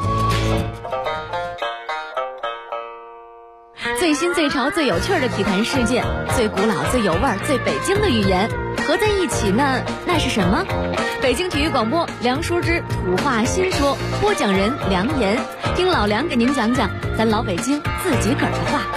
最新最潮最有趣的体坛事件，最古老最有味儿最北京的语言合在一起呢，那是什么？北京体育广播梁舒之土话新说，播讲人梁岩，听老梁给您讲讲咱老北京自己个儿的话。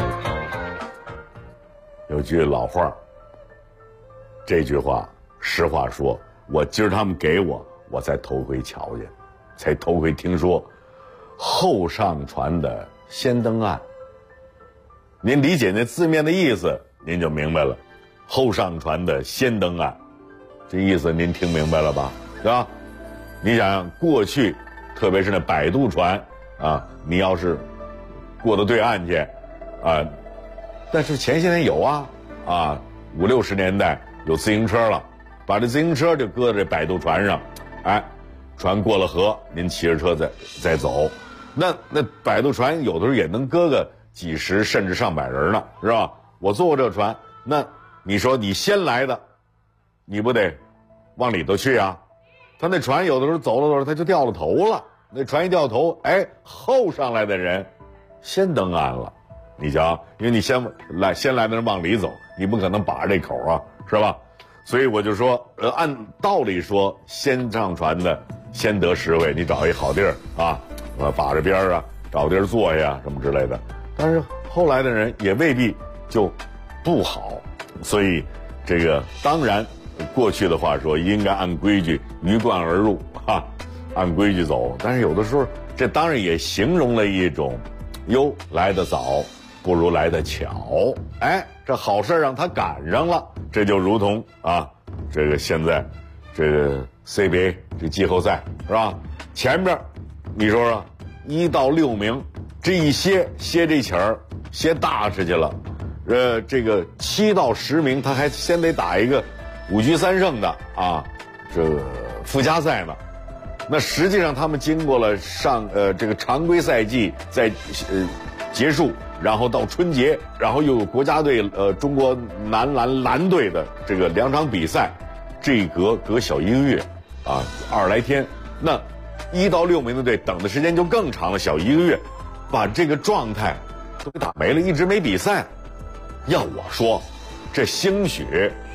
有句老话，这句话实话说，我今儿他们给我才头回瞧见，才头回听说后上船的先登岸。您理解那字面的意思，您就明白了。后上船的先登岸，这意思您听明白了吧？对吧？你想想过去，特别是那摆渡船啊，你要是过到对岸去啊，但是前些年有啊，50-60年代有自行车了，把这自行车就搁在这摆渡船上，哎，船过了河，您骑着车再走。那摆渡船有的时候也能搁个几十甚至上百人呢，是吧？我坐过这船，那你说你先来的，你不得往里头去啊？他那船有的时候走了，他就掉了头了。那船一掉头，哎，后上来的人先登岸了。你瞧，因为你先来的人往里走，你不可能把着这口啊，是吧？所以我就说，按道理说，先上船的先得实惠，你找一好地儿啊，把着边啊，找地儿坐下什么之类的。但是后来的人也未必就不好，所以这个当然过去的话说应该按规矩鱼贯而入啊，按规矩走。但是有的时候这当然也形容了一种来得早不如来得巧，哎，这好事让他赶上了。这就如同这个现在这个 CBA 这季后赛是吧，前边你说说1到6名这一歇这起儿歇大吃去了，这个7到10名他还先得打一个5局3胜的啊，这个附加赛呢。那实际上他们经过了这个常规赛季在结束，然后到春节，然后又有国家队中国男篮队的这个2场比赛，这隔小1个月啊，20来天。那1到6名的队等的时间就更长了，小1个月。把这个状态都给打没了，一直没比赛。要我说，这兴许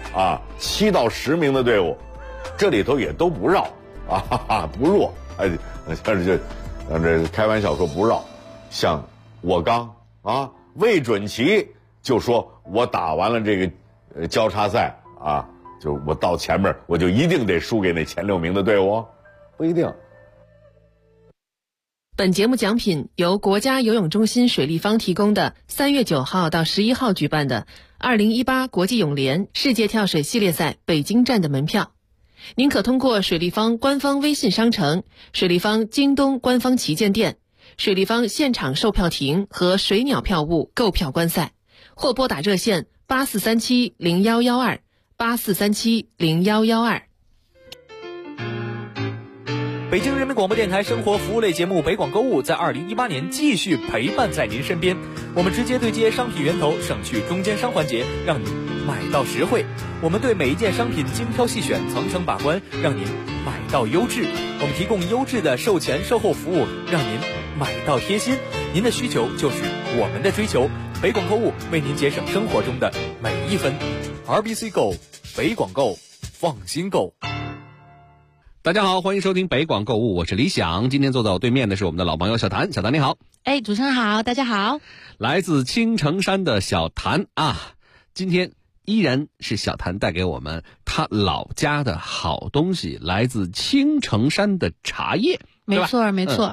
7到10名的队伍，这里头也都不绕不弱。但是这开玩笑说不绕。像我刚魏准奇就说我打完了这个交叉赛就我到前面我就一定得输给那前6名的队伍，不一定。 本节目奖品由国家游泳中心水立方提供的3月9号到11号举办的2018国际泳联世界跳水系列赛北京站的门票。您可通过水立方官方微信商城、水立方京东官方旗舰店、水立方现场售票亭和水鸟票务购票观赛，或拨打热线84370112 84370112。 北京人民广播电台生活服务类节目北广购物在2018年继续陪伴在您身边。我们直接对接商品源头，省去中间商环节，让您买到实惠。我们对每一件商品精挑细选，层层把关，让您买到优质。我们提供优质的售前售后服务，让您买到贴心。您的需求就是我们的追求。北广购物为您节省生活中的每一分。RBC Go， 北广购，放心购。 大家好，欢迎收听北广购物，我是李想。今天坐在我对面的是我们的老朋友小谭，小谭你好。 主持人好，大家好。 来自青城山的小谭今天依然是小谭带给我们他老家的好东西，来自青城山的茶叶。 没错没错。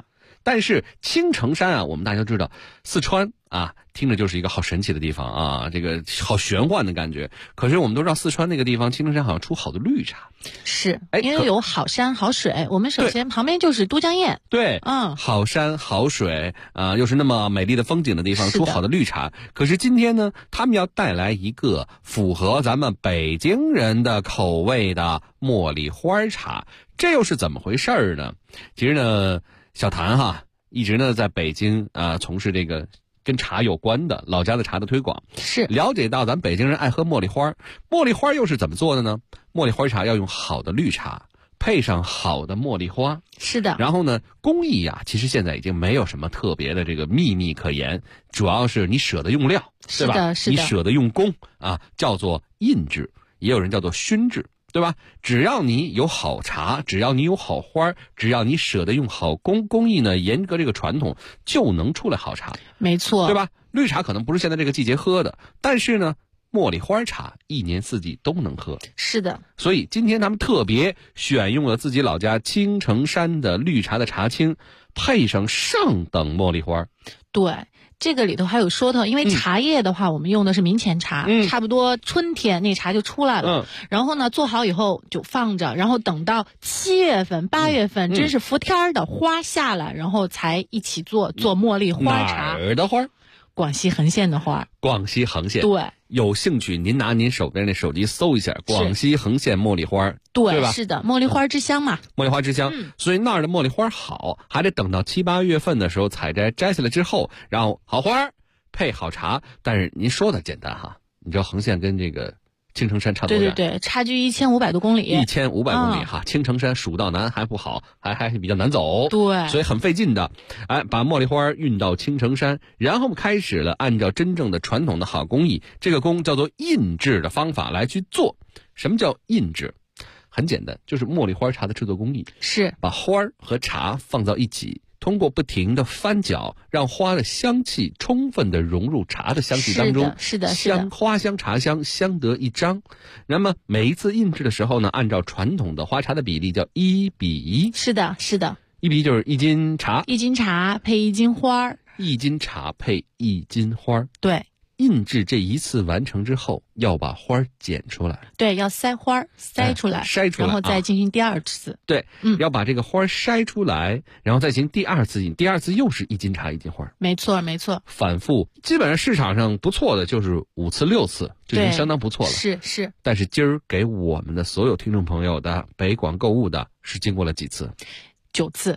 但是青城山啊，我们大家都知道，四川啊，听着就是一个好神奇的地方啊，这个好玄幻的感觉。可是我们都知道，四川那个地方青城山好像出好的绿茶， 是因为有好山好水。我们首先旁边就是都江堰， 对，好山好水啊，又是那么美丽的风景的地方，出好的绿茶。可是今天呢，他们要带来一个符合咱们北京人的口味的茉莉花茶，这又是怎么回事呢？其实呢，小谭哈一直呢在北京从事这个跟茶有关的老家的茶的推广， 是了解到咱北京人爱喝茉莉花，茉莉花又是怎么做的呢？茉莉花茶要用好的绿茶，配上好的茉莉花， 是的。 然后呢，工艺呀，其实现在已经没有什么特别的这个秘密可言，主要是你舍得用料，对吧？ 是的， 你舍得用工啊，叫做印制，也有人叫做熏制。对吧？只要你有好茶，只要你有好花，只要你舍得用好工艺呢，严格这个传统，就能出来好茶。 没错， 对吧？绿茶可能不是现在这个季节喝的，但是呢，茉莉花茶一年四季都能喝。 是的。 所以今天他们特别选用了自己老家青城山的绿茶的茶青，配上上等茉莉花。 对。这个里头还有说头，因为茶叶的话，我们用的是明前茶，差不多春天那茶就出来了。然后呢，做好以后就放着，然后等到7月份、8月份，真是伏天的花下来，然后才一起做茉莉花茶。 哪儿的花？ 广西横县的花。 广西横县。 对。 有兴趣，您拿您手边的手机搜一下广西横县茉莉花，对吧？ 是的，茉莉花之乡嘛。 茉莉花之乡，所以那儿的茉莉花好，还得等到7、8月份的时候采摘下来之后，然后好花配好茶。但是您说的简单哈，你知道横县跟这个青城山差多远？ 对，差距1500多公里。 1500公里哈，青城山数到南还不好，还是比较难走。 对， 所以很费劲的。把茉莉花运到青城山，然后开始了按照真正的传统的好工艺，这个工叫做印制的方法来去做。什么叫印制？很简单，就是茉莉花茶的制作工艺是把花和茶放到一起。通过不停的翻搅，让花的香气充分的融入茶的香气当中， 是的， 花香茶香相得益彰。那么每一次印制的时候呢，按照传统的花茶的比例叫1比1。 是的 ，1比1就是1斤茶 ，1斤茶配1斤花 ，1斤茶配1斤花。 对。 印制这一次完成之后，要把花剪出来。 对，要筛花，筛出来，然后再进行第二次。 对，要把这个花筛出来，然后再进行第二次印。第二次又是1斤茶1斤花。 没错。 反复，基本上市场上不错的就是5次6次，就已经相当不错了。 是。 但是今儿给我们的所有听众朋友的北广购物的是经过了几次 ？9次。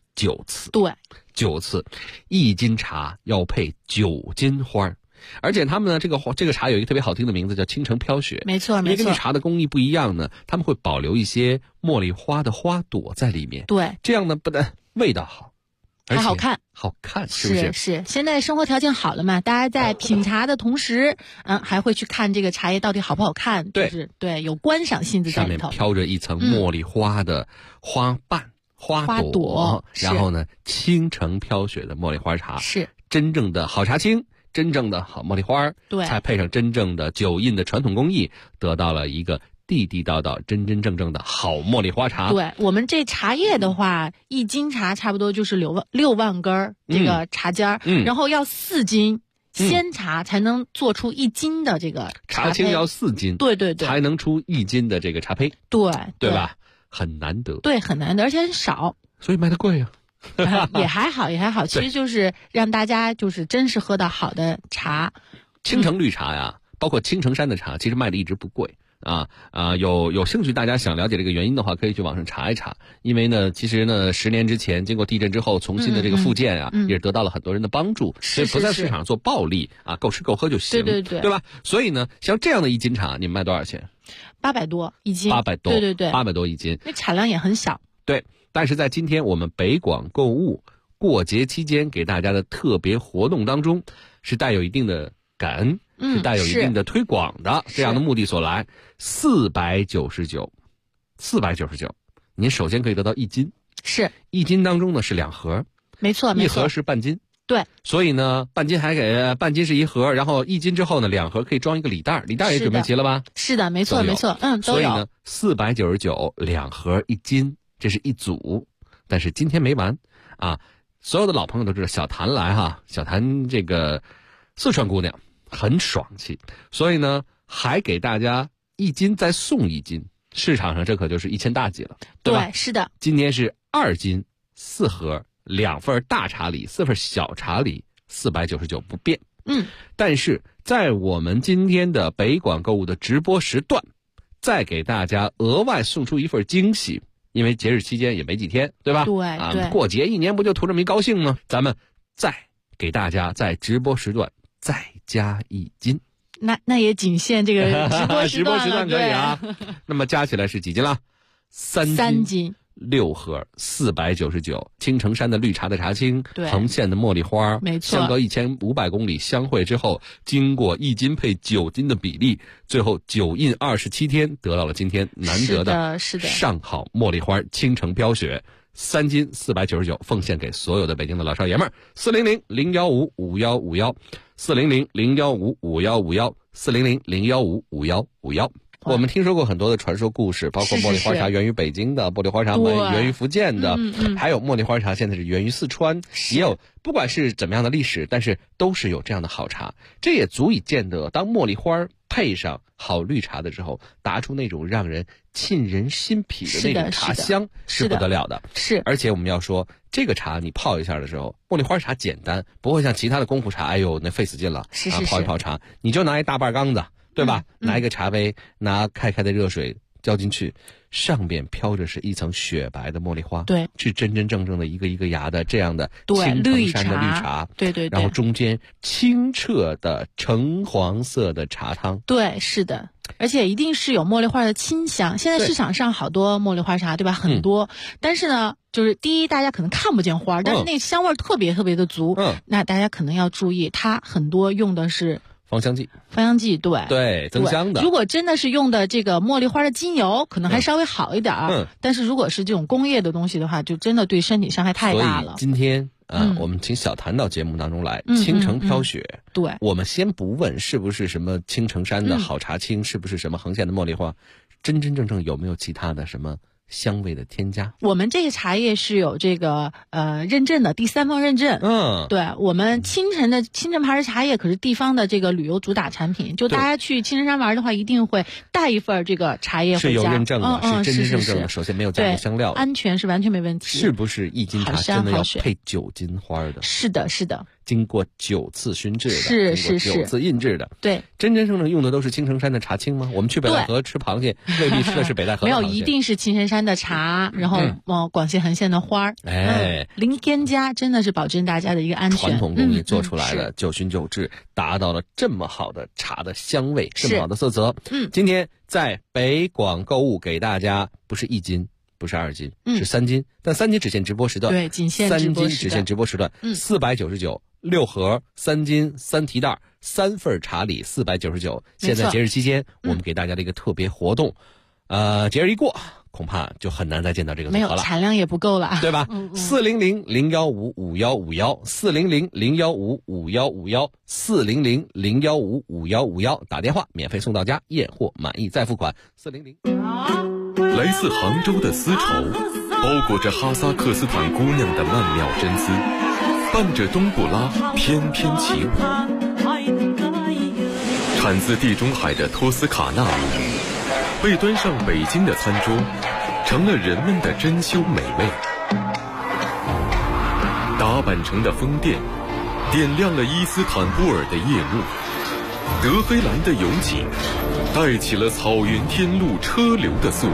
9次。 对 ，9次，1斤茶要配9斤花。而且他们呢，这个茶有一个特别好听的名字，叫青城飘雪。 没错。 因为跟绿茶的工艺不一样呢，他们会保留一些茉莉花的花朵在里面。 对， 这样呢不但味道好， 还好看， 是不是？ 是。现在生活条件好了嘛，大家在品茶的同时，还会去看这个茶叶到底好不好看。 对， 有观赏性质在里头。 上面飘着一层茉莉花的花瓣、花朵，然后呢，青城飘雪的茉莉花茶是真正的好茶青。真正的好茉莉花， 对， 才配上真正的酒印的传统工艺，得到了一个地地道道、真真正正的好茉莉花茶。 对，我们这茶叶的话，1斤茶差不多就是6万根这个茶尖然后要4斤鲜茶才能做出1斤的这个茶青，要4斤， 对， 才能出1斤的这个茶胚，对吧？很难得， 对，很难得，而且很少， 所以卖的贵呀。 也还好，其实就是让大家就是真是喝到好的茶。 青城绿茶呀，包括青城山的茶，其实卖的一直不贵有兴趣大家想了解这个原因的话，可以去网上查一查。因为呢，其实呢，10年之前经过地震之后重新的这个复建也是得到了很多人的帮助，所以不在市场做暴利够吃够喝就行， 对吧？所以呢，像这样的1斤茶，你们卖多少钱 ？800多1斤 ，800多， 对 ，800多1斤， 那产量也很小， 对。但是在今天我们北广购物过节期间给大家的特别活动当中，是带有一定的感恩，是带有一定的推广的这样的目的所来。499，您首先可以得到1斤， 是 1斤当中呢是2盒， 没错 ，1盒是半斤， 对， 所以呢半斤是1盒，然后1斤之后呢2盒可以装一个礼袋，礼袋也准备齐了吧？ 是的，没错，都有。 所以呢499，2盒1斤。这是一组，但是今天没完所有的老朋友都知道小谭来哈，小谭这个四川姑娘很爽气，所以呢还给大家1斤再送1斤，市场上这可就是1000大几了，对吧？ 对，是的。 今天是2斤4盒，2份大茶礼，4份小茶礼，499不变。但是在我们今天的北广购物的直播时段，再给大家额外送出一份惊喜，因为节日期间也没几天，对吧？ 对， 过节一年不就图这么一高兴吗？咱们再给大家在直播时段再加1斤。 那也仅限这个直播时段可以啊。那么加起来是几斤了？3斤。6盒499，青城山的绿茶的茶青，横线的茉莉花， 没错， 相隔1500公里相会之后，经过1斤配9斤的比例，最后9印27天，得到了今天难得的上好茉莉花青城飘雪，3斤499，奉献给所有的北京的老少爷们儿。400-015-5151 400-015-5151 400-015-5151。我们听说过很多的传说故事，包括茉莉花茶源于北京的，茉莉花茶源于福建的，还有茉莉花茶现在是源于四川，也有不管是怎么样的历史，但是都是有这样的好茶。这也足以见得，当茉莉花配上好绿茶的时候，打出那种让人沁人心脾的那种茶香，是不得了的。 是， 而且我们要说，这个茶你泡一下的时候，茉莉花茶简单，不会像其他的功夫茶，哎呦那费死劲了。泡一泡茶，你就拿一大半缸子。对吧？拿一个茶杯，拿开的热水浇进去，上边飘着是一层雪白的茉莉花， 对， 是真真正正的一个一个芽的这样的青城山的绿茶， 对， 然后中间清澈的橙黄色的茶汤， 对，是的。而且一定是有茉莉花的清香。现在市场上好多茉莉花茶，对吧？很多，但是呢，就是第一，大家可能看不见花，但是那香味特别特别的足。那大家可能要注意，它很多用的是芳香剂， 对， 增香的。 如果真的是用的这个茉莉花的精油，可能还稍微好一点但是如果是这种工业的东西的话，就真的对身体伤害太大了。 所以今天我们请小谭到节目当中来，青城飘雪。 对， 我们先不问是不是什么青城山的好茶青，是不是什么横线的茉莉花，真真正正有没有其他的什么香味的添加？ 我们这个茶叶是有这个认证的，第3方认证。对，我们青城牌的茶叶可是地方的这个旅游主打产品，就大家去青城山玩的话，一定会带一份这个茶叶回家。 是有认证的，是真真正正的。首先没有加入香料， 安全是完全没问题。 是不是1斤茶真的要配9斤花的？ 是的， 经过9次熏制的， 是 9次印制的。 对， 真真正正用的都是青城山的茶青吗？我们去北戴河吃螃蟹，未必吃的是北戴河的螃蟹。 没有，一定是青城山的茶，然后广西横线的花零添加，真的是保证大家的一个安全。 传统工艺做出来的，9熏9制，达到了这么好的茶的香味，这么好的色泽。今天在北广购物给大家不是1斤。不是2斤，是3斤，但3斤只限直播时段， 对，仅限直播时段，3斤只限直播时段，499， 6盒3斤3提袋3份茶礼499。现在节日期间，我们给大家的一个特别活动，节日一过，恐怕就很难再见到这个组合了， 没有产量也不够了， 对吧？400-015-5151 400-015-5151 400-015-5151，打电话免费送到家，验货满意再付款。400。 来自杭州的丝绸，包裹着哈萨克斯坦姑娘的曼妙真姿，伴着冬不拉翩翩起舞。产自地中海的托斯卡纳米，被端上北京的餐桌，成了人们的珍馐美味。打扮成的风电，点亮了伊斯坦布尔的夜幕。德黑兰的油井，带起了草原天路车流的速度。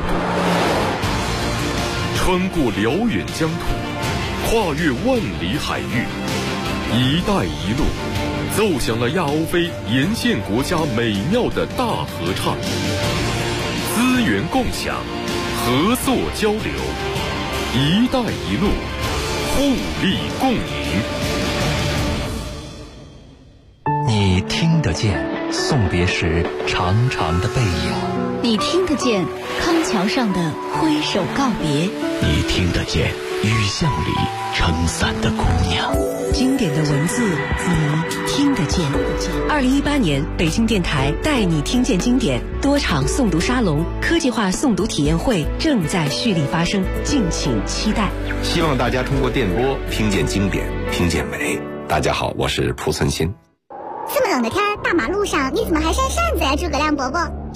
穿过辽远疆土，跨越万里海域，一带一路奏响了亚欧非沿线国家美妙的大合唱。资源共享，合作交流，一带一路，互利共赢。 你听得见送别时长长的背影， 你听得见康桥上的挥手告别， 你听得见雨巷里撑伞的姑娘。 经典的文字你听得见。2018年北京电台带你听见经典多场诵读沙龙、科技化诵读体验会正在蓄力发生，敬请期待。 希望大家通过电波听见经典，听见美。大家好，我是蒲存昕。 这么冷的天，大马路上你怎么还扇扇子呀，诸葛亮伯伯？